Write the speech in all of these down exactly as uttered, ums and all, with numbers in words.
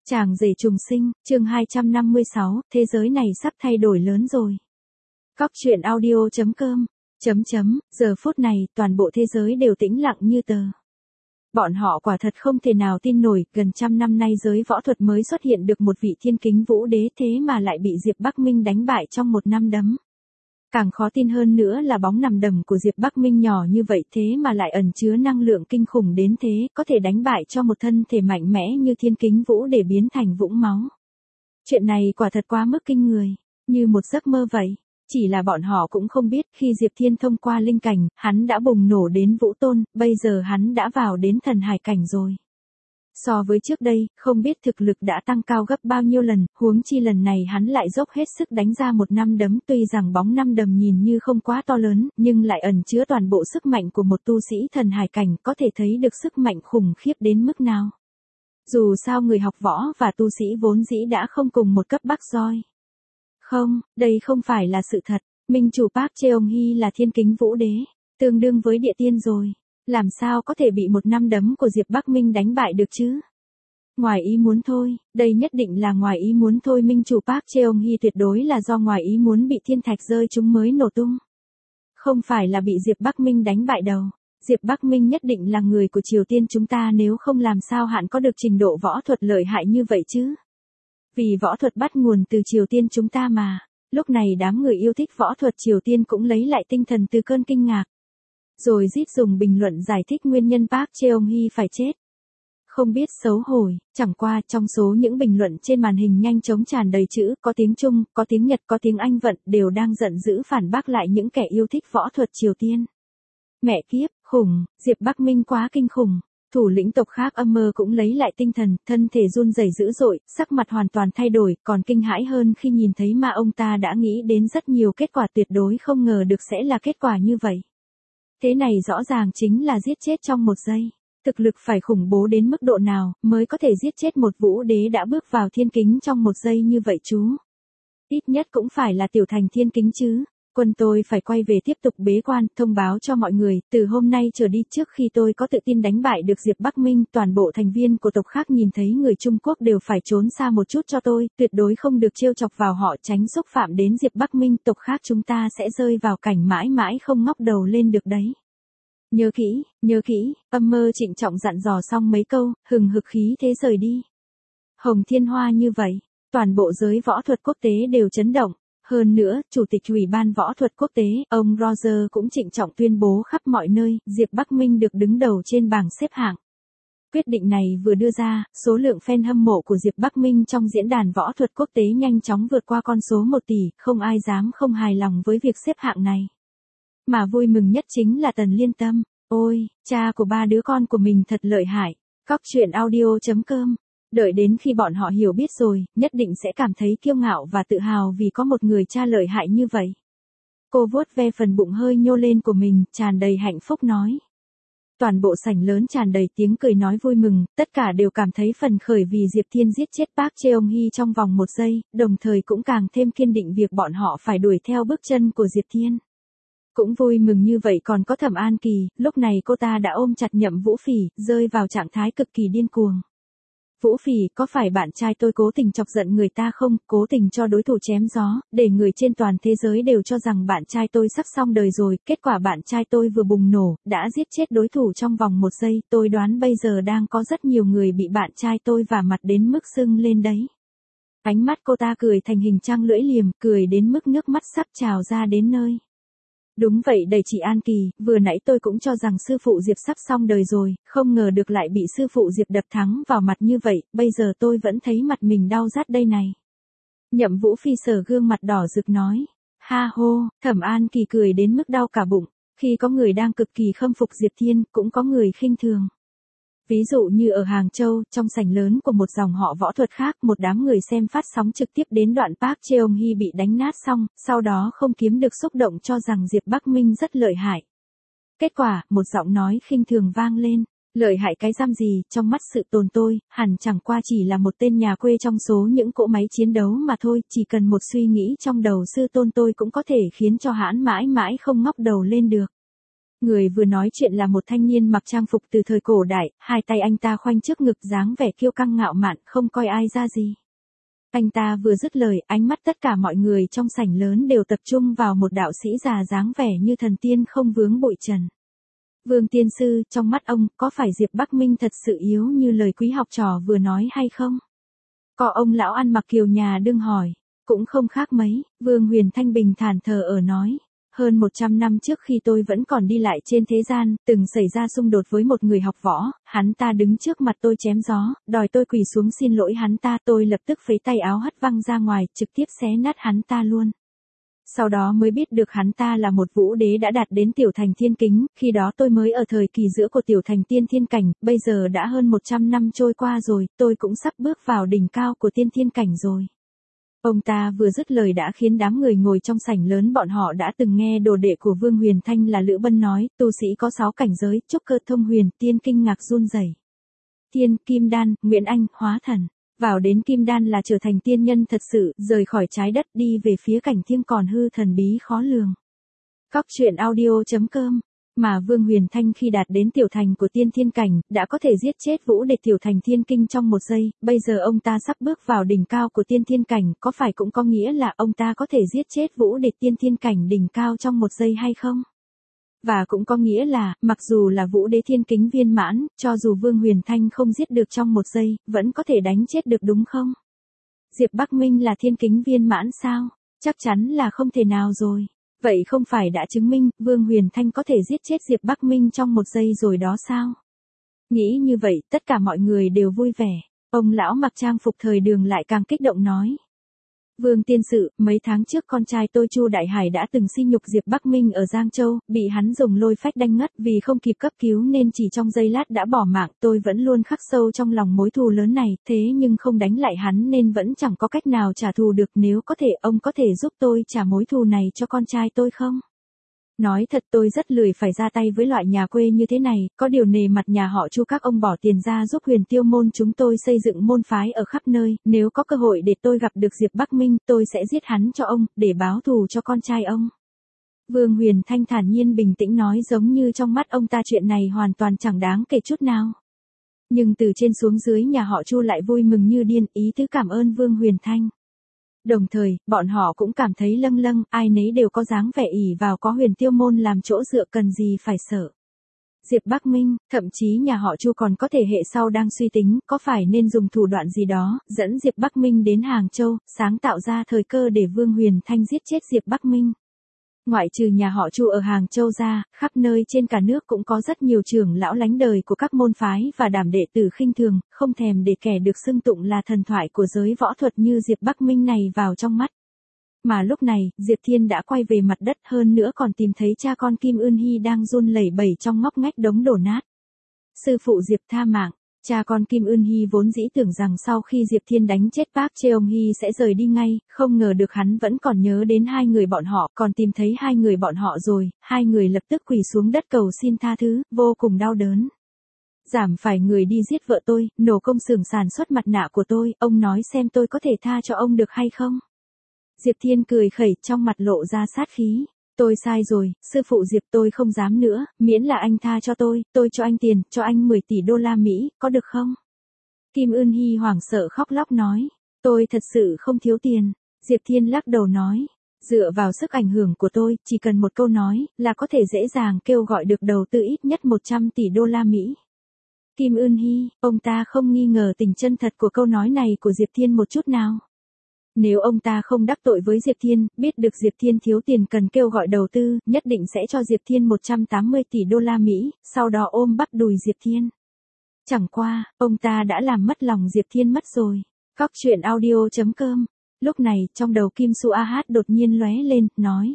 Chàng rể trùng sinh, chương hai trăm năm mươi sáu, thế giới này sắp thay đổi lớn rồi. Cóc truyện audio chấm com, chấm chấm, giờ phút này, toàn bộ thế giới đều tĩnh lặng như tờ. Bọn họ quả thật không thể nào tin nổi, gần trăm năm nay giới võ thuật mới xuất hiện được một vị thiên kính vũ đế thế mà lại bị Diệp Bắc Minh đánh bại trong một năm đấm. Càng khó tin hơn nữa là bóng nằm đầm của Diệp Bắc Minh nhỏ như vậy thế mà lại ẩn chứa năng lượng kinh khủng đến thế, có thể đánh bại cho một thân thể mạnh mẽ như thiên kính vũ để biến thành vũng máu. Chuyện này quả thật quá mức kinh người, như một giấc mơ vậy. Chỉ là bọn họ cũng không biết khi Diệp Thiên thông qua linh cảnh, hắn đã bùng nổ đến vũ tôn, bây giờ hắn đã vào đến thần hải cảnh rồi. So với trước đây, không biết thực lực đã tăng cao gấp bao nhiêu lần, huống chi lần này hắn lại dốc hết sức đánh ra một năm đấm, tuy rằng bóng năm đấm nhìn như không quá to lớn, nhưng lại ẩn chứa toàn bộ sức mạnh của một tu sĩ thần hải cảnh, có thể thấy được sức mạnh khủng khiếp đến mức nào. Dù sao người học võ và tu sĩ vốn dĩ đã không cùng một cấp bậc rồi. Không, đây không phải là sự thật, minh chủ Park Cheong-hee là thiên kính vũ đế, tương đương với địa tiên rồi. Làm sao có thể bị một năm đấm của Diệp Bắc Minh đánh bại được chứ? Ngoài ý muốn thôi, đây nhất định là ngoài ý muốn thôi, minh chủ Park Cheong-hee tuyệt đối là do ngoài ý muốn bị thiên thạch rơi chúng mới nổ tung. Không phải là bị Diệp Bắc Minh đánh bại đâu. Diệp Bắc Minh nhất định là người của Triều Tiên chúng ta, nếu không làm sao hạn có được trình độ võ thuật lợi hại như vậy chứ? Vì võ thuật bắt nguồn từ Triều Tiên chúng ta mà. Lúc này đám người yêu thích võ thuật Triều Tiên cũng lấy lại tinh thần từ cơn kinh ngạc. Rồi rít dùng bình luận giải thích nguyên nhân Park Cheong-hee phải chết. Không biết xấu hổ, chẳng qua trong số những bình luận trên màn hình nhanh chóng tràn đầy chữ, có tiếng Trung, có tiếng Nhật, có tiếng Anh vận, đều đang giận dữ phản bác lại những kẻ yêu thích võ thuật Triều Tiên. Mẹ kiếp, khủng, Diệp Bắc Minh quá kinh khủng. Thủ lĩnh tộc khác âm mơ cũng lấy lại tinh thần, thân thể run rẩy dữ dội, sắc mặt hoàn toàn thay đổi, còn kinh hãi hơn khi nhìn thấy mà ông ta đã nghĩ đến rất nhiều kết quả, tuyệt đối không ngờ được sẽ là kết quả như vậy. Thế này rõ ràng chính là giết chết trong một giây. Thực lực phải khủng bố đến mức độ nào mới có thể giết chết một vũ đế đã bước vào thiên kính trong một giây như vậy chú? Ít nhất cũng phải là tiểu thành thiên kính chứ. Quân tôi phải quay về tiếp tục bế quan, thông báo cho mọi người, từ hôm nay trở đi, trước khi tôi có tự tin đánh bại được Diệp Bắc Minh, toàn bộ thành viên của tộc khác nhìn thấy người Trung Quốc đều phải trốn xa một chút cho tôi, tuyệt đối không được trêu chọc vào họ, tránh xúc phạm đến Diệp Bắc Minh, tộc khác chúng ta sẽ rơi vào cảnh mãi mãi không ngóc đầu lên được đấy. Nhớ kỹ, nhớ kỹ, âm mơ trịnh trọng dặn dò xong mấy câu, hừng hực khí thế rời đi. Hồng Thiên Hoa như vậy, toàn bộ giới võ thuật quốc tế đều chấn động. Hơn nữa, Chủ tịch Ủy ban Võ thuật Quốc tế, ông Roger cũng trịnh trọng tuyên bố khắp mọi nơi, Diệp Bắc Minh được đứng đầu trên bảng xếp hạng. Quyết định này vừa đưa ra, số lượng fan hâm mộ của Diệp Bắc Minh trong diễn đàn võ thuật quốc tế nhanh chóng vượt qua con số một tỷ, không ai dám không hài lòng với việc xếp hạng này. Mà vui mừng nhất chính là Tần Liên Tâm, ôi, cha của ba đứa con của mình thật lợi hại, cóc truyện audio chấm com. Đợi đến khi bọn họ hiểu biết rồi, nhất định sẽ cảm thấy kiêu ngạo và tự hào vì có một người cha lợi hại như vậy. Cô vuốt ve phần bụng hơi nhô lên của mình, tràn đầy hạnh phúc nói. Toàn bộ sảnh lớn tràn đầy tiếng cười nói vui mừng, tất cả đều cảm thấy phấn khởi vì Diệp Thiên giết chết Park Cheong-hee trong vòng một giây, đồng thời cũng càng thêm kiên định việc bọn họ phải đuổi theo bước chân của Diệp Thiên. Cũng vui mừng như vậy còn có Thẩm An Kỳ, lúc này cô ta đã ôm chặt Nhậm Vũ Phỉ, rơi vào trạng thái cực kỳ điên cuồng. Vũ Phỉ, có phải bạn trai tôi cố tình chọc giận người ta không, cố tình cho đối thủ chém gió, để người trên toàn thế giới đều cho rằng bạn trai tôi sắp xong đời rồi, kết quả bạn trai tôi vừa bùng nổ, đã giết chết đối thủ trong vòng một giây, tôi đoán bây giờ đang có rất nhiều người bị bạn trai tôi vả mặt đến mức sưng lên đấy. Ánh mắt cô ta cười thành hình trăng lưỡi liềm, cười đến mức nước mắt sắp trào ra đến nơi. Đúng vậy đầy chị An Kỳ, vừa nãy tôi cũng cho rằng sư phụ Diệp sắp xong đời rồi, không ngờ được lại bị sư phụ Diệp đập thắng vào mặt như vậy, bây giờ tôi vẫn thấy mặt mình đau rát đây này. Nhậm Vũ Phi sờ gương mặt đỏ rực nói, ha hô, Thẩm An Kỳ cười đến mức đau cả bụng, khi có người đang cực kỳ khâm phục Diệp Thiên, cũng có người khinh thường. Ví dụ như ở Hàng Châu, trong sảnh lớn của một dòng họ võ thuật khác, một đám người xem phát sóng trực tiếp đến đoạn Park Cheong-hee bị đánh nát xong, sau đó không kiếm được xúc động cho rằng Diệp Bắc Minh rất lợi hại. Kết quả, một giọng nói khinh thường vang lên, lợi hại cái giam gì, trong mắt sự tồn tôi, hẳn chẳng qua chỉ là một tên nhà quê trong số những cỗ máy chiến đấu mà thôi, chỉ cần một suy nghĩ trong đầu sư tôn tôi cũng có thể khiến cho hãn mãi mãi không ngóc đầu lên được. Người vừa nói chuyện là một thanh niên mặc trang phục từ thời cổ đại, hai tay anh ta khoanh trước ngực dáng vẻ kiêu căng ngạo mạn, không coi ai ra gì. Anh ta vừa dứt lời, ánh mắt tất cả mọi người trong sảnh lớn đều tập trung vào một đạo sĩ già dáng vẻ như thần tiên không vướng bụi trần. Vương tiên sư, trong mắt ông, có phải Diệp Bắc Minh thật sự yếu như lời quý học trò vừa nói hay không? Có ông lão ăn mặc kiều nhà đương hỏi. Cũng không khác mấy, Vương Huyền Thanh bình thản thờ ở nói. Hơn một trăm năm trước khi tôi vẫn còn đi lại trên thế gian, từng xảy ra xung đột với một người học võ, hắn ta đứng trước mặt tôi chém gió, đòi tôi quỳ xuống xin lỗi hắn ta, tôi lập tức phẩy tay áo hất văng ra ngoài, trực tiếp xé nát hắn ta luôn. Sau đó mới biết được hắn ta là một vũ đế đã đạt đến tiểu thành thiên kính, khi đó tôi mới ở thời kỳ giữa của tiểu thành tiên thiên cảnh, bây giờ đã hơn một trăm năm trôi qua rồi, tôi cũng sắp bước vào đỉnh cao của tiên thiên cảnh rồi. Ông ta vừa dứt lời đã khiến đám người ngồi trong sảnh lớn bọn họ đã từng nghe đồ đệ của Vương Huyền Thanh là Lữ Bân nói, tu sĩ có sáu cảnh giới, trúc cơ thông huyền, tiên kinh ngạc run rẩy. Tiên, kim đan, Nguyễn Anh, hóa thần. Vào đến kim đan là trở thành tiên nhân thật sự, rời khỏi trái đất đi về phía cảnh thiêng còn hư thần bí khó lường. Cóc truyện audio chấm com. Mà Vương Huyền Thanh khi đạt đến tiểu thành của tiên thiên cảnh, đã có thể giết chết vũ địch tiểu thành thiên kinh trong một giây, bây giờ ông ta sắp bước vào đỉnh cao của tiên thiên cảnh, có phải cũng có nghĩa là ông ta có thể giết chết vũ địch tiên thiên cảnh đỉnh cao trong một giây hay không? Và cũng có nghĩa là, mặc dù là vũ đế thiên kính viên mãn, cho dù Vương Huyền Thanh không giết được trong một giây, vẫn có thể đánh chết được đúng không? Diệp Bắc Minh là thiên kính viên mãn sao? Chắc chắn là không thể nào rồi. Vậy không phải đã chứng minh, Vương Huyền Thanh có thể giết chết Diệp Bắc Minh trong một giây rồi đó sao? Nghĩ như vậy, tất cả mọi người đều vui vẻ. Ông lão mặc trang phục thời đường lại càng kích động nói. Vương tiên sự, mấy tháng trước con trai tôi Chu Đại Hải đã từng sỉ nhục Diệp Bắc Minh ở Giang Châu, bị hắn dùng lôi phách đánh ngất vì không kịp cấp cứu nên chỉ trong giây lát đã bỏ mạng. Tôi vẫn luôn khắc sâu trong lòng mối thù lớn này, thế nhưng không đánh lại hắn nên vẫn chẳng có cách nào trả thù được. Nếu có thể, ông có thể giúp tôi trả mối thù này cho con trai tôi không? Nói thật tôi rất lười phải ra tay với loại nhà quê như thế này, có điều nề mặt nhà họ Chu các ông bỏ tiền ra giúp Huyền Tiêu môn chúng tôi xây dựng môn phái ở khắp nơi, nếu có cơ hội để tôi gặp được Diệp Bắc Minh, tôi sẽ giết hắn cho ông, để báo thù cho con trai ông. Vương Huyền Thanh thản nhiên bình tĩnh nói, giống như trong mắt ông ta chuyện này hoàn toàn chẳng đáng kể chút nào. Nhưng từ trên xuống dưới nhà họ Chu lại vui mừng như điên, ý tứ cảm ơn Vương Huyền Thanh. Đồng thời, bọn họ cũng cảm thấy lâng lâng, ai nấy đều có dáng vẻ ỷ vào có Huyền Tiêu môn làm chỗ dựa, cần gì phải sợ. Diệp Bắc Minh, thậm chí nhà họ Chu còn có thể hệ sau đang suy tính, có phải nên dùng thủ đoạn gì đó, dẫn Diệp Bắc Minh đến Hàng Châu, sáng tạo ra thời cơ để Vương Huyền Thanh giết chết Diệp Bắc Minh. Ngoại trừ nhà họ Chu ở Hàng Châu ra, khắp nơi trên cả nước cũng có rất nhiều trưởng lão lánh đời của các môn phái và đảm đệ tử khinh thường, không thèm để kẻ được xưng tụng là thần thoại của giới võ thuật như Diệp Bắc Minh này vào trong mắt. Mà lúc này, Diệp Thiên đã quay về mặt đất, hơn nữa còn tìm thấy cha con Kim Ưn Hy đang run lẩy bẩy trong ngóc ngách đống đổ nát. Sư phụ Diệp tha mạng. Cha con Kim Ưn Hy vốn dĩ tưởng rằng sau khi Diệp Thiên đánh chết Park Cheong-hee sẽ rời đi ngay, không ngờ được hắn vẫn còn nhớ đến hai người bọn họ, còn tìm thấy hai người bọn họ rồi, hai người lập tức quỳ xuống đất cầu xin tha thứ, vô cùng đau đớn. Giảm phải người đi giết vợ tôi, nổ công xưởng sản xuất mặt nạ của tôi, ông nói xem tôi có thể tha cho ông được hay không? Diệp Thiên cười khẩy, trong mặt lộ ra sát khí. Tôi sai rồi, sư phụ Diệp, tôi không dám nữa, miễn là anh tha cho tôi, tôi cho anh tiền, cho anh mười tỷ đô la Mỹ, có được không? Kim Ưn Hy hoảng sợ khóc lóc nói, tôi thật sự không thiếu tiền. Diệp Thiên lắc đầu nói, dựa vào sức ảnh hưởng của tôi, chỉ cần một câu nói, là có thể dễ dàng kêu gọi được đầu tư ít nhất một trăm tỷ đô la Mỹ. Kim Ưn Hy, ông ta không nghi ngờ tình chân thật của câu nói này của Diệp Thiên một chút nào. Nếu ông ta không đắc tội với Diệp Thiên, biết được Diệp Thiên thiếu tiền cần kêu gọi đầu tư, nhất định sẽ cho Diệp Thiên một trăm tám mươi tỷ đô la Mỹ, sau đó ôm bắp đùi Diệp Thiên. Chẳng qua, ông ta đã làm mất lòng Diệp Thiên mất rồi. Cóc truyện audio chấm com. Lúc này, trong đầu Kim Su A Hát đột nhiên lóe lên, nói.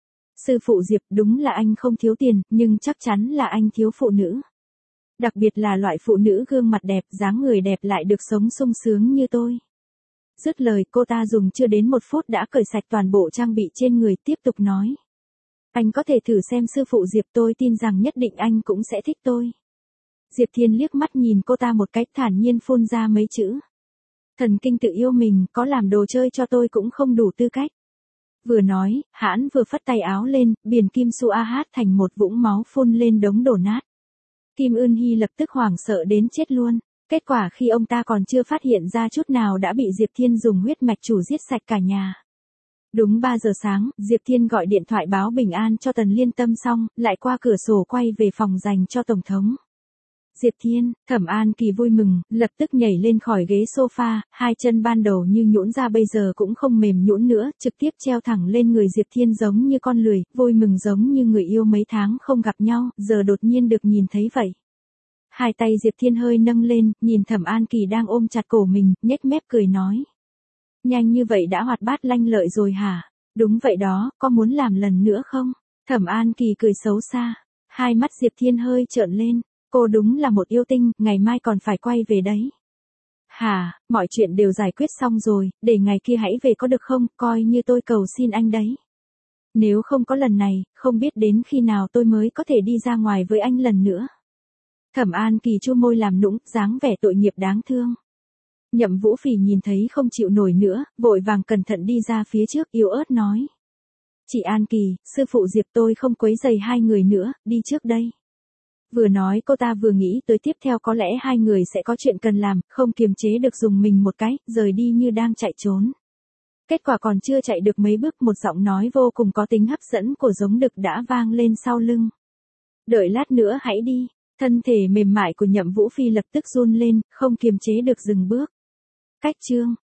Sư phụ Diệp, đúng là anh không thiếu tiền, nhưng chắc chắn là anh thiếu phụ nữ. Đặc biệt là loại phụ nữ gương mặt đẹp, dáng người đẹp lại được sống sung sướng như tôi. Dứt lời, cô ta dùng chưa đến một phút đã cởi sạch toàn bộ trang bị trên người, tiếp tục nói. Anh có thể thử xem sư phụ Diệp, tôi tin rằng nhất định anh cũng sẽ thích tôi. Diệp Thiên liếc mắt nhìn cô ta một cách thản nhiên phun ra mấy chữ. Thần kinh tự yêu mình, có làm đồ chơi cho tôi cũng không đủ tư cách. Vừa nói, hãn vừa phất tay áo lên, biển Kim Su A hát thành một vũng máu phun lên đống đổ nát. Kim Ưn Hy lập tức hoảng sợ đến chết luôn. Kết quả khi ông ta còn chưa phát hiện ra chút nào đã bị Diệp Thiên dùng huyết mạch chủ giết sạch cả nhà. Đúng ba giờ sáng, Diệp Thiên gọi điện thoại báo bình an cho Tần Liên Tâm xong, lại qua cửa sổ quay về phòng dành cho Tổng thống. Diệp Thiên, Thẩm An Kỳ vui mừng, lập tức nhảy lên khỏi ghế sofa, hai chân ban đầu như nhũn ra bây giờ cũng không mềm nhũn nữa, trực tiếp treo thẳng lên người Diệp Thiên giống như con lười, vui mừng giống như người yêu mấy tháng không gặp nhau, giờ đột nhiên được nhìn thấy vậy. Hai tay Diệp Thiên hơi nâng lên, nhìn Thẩm An Kỳ đang ôm chặt cổ mình, nhếch mép cười nói. Nhanh như vậy đã hoạt bát lanh lợi rồi hả? Đúng vậy đó, có muốn làm lần nữa không? Thẩm An Kỳ cười xấu xa. Hai mắt Diệp Thiên hơi trợn lên. Cô đúng là một yêu tinh, ngày mai còn phải quay về đấy. Hả, mọi chuyện đều giải quyết xong rồi, để ngày kia hãy về có được không, coi như tôi cầu xin anh đấy. Nếu không có lần này, không biết đến khi nào tôi mới có thể đi ra ngoài với anh lần nữa. Thẩm An Kỳ chu môi làm nũng, dáng vẻ tội nghiệp đáng thương. Nhậm Vũ Phỉ nhìn thấy không chịu nổi nữa, vội vàng cẩn thận đi ra phía trước yếu ớt nói. Chị An Kỳ, sư phụ Diệp tôi không quấy rầy hai người nữa, đi trước đây. Vừa nói cô ta vừa nghĩ tới tiếp theo có lẽ hai người sẽ có chuyện cần làm, không kiềm chế được dùng mình một cái, rời đi như đang chạy trốn. Kết quả còn chưa chạy được mấy bước một giọng nói vô cùng có tính hấp dẫn của giống đực đã vang lên sau lưng. Đợi lát nữa hãy đi, thân thể mềm mại của Nhậm Vũ Phi lập tức run lên, không kiềm chế được dừng bước. Cách chương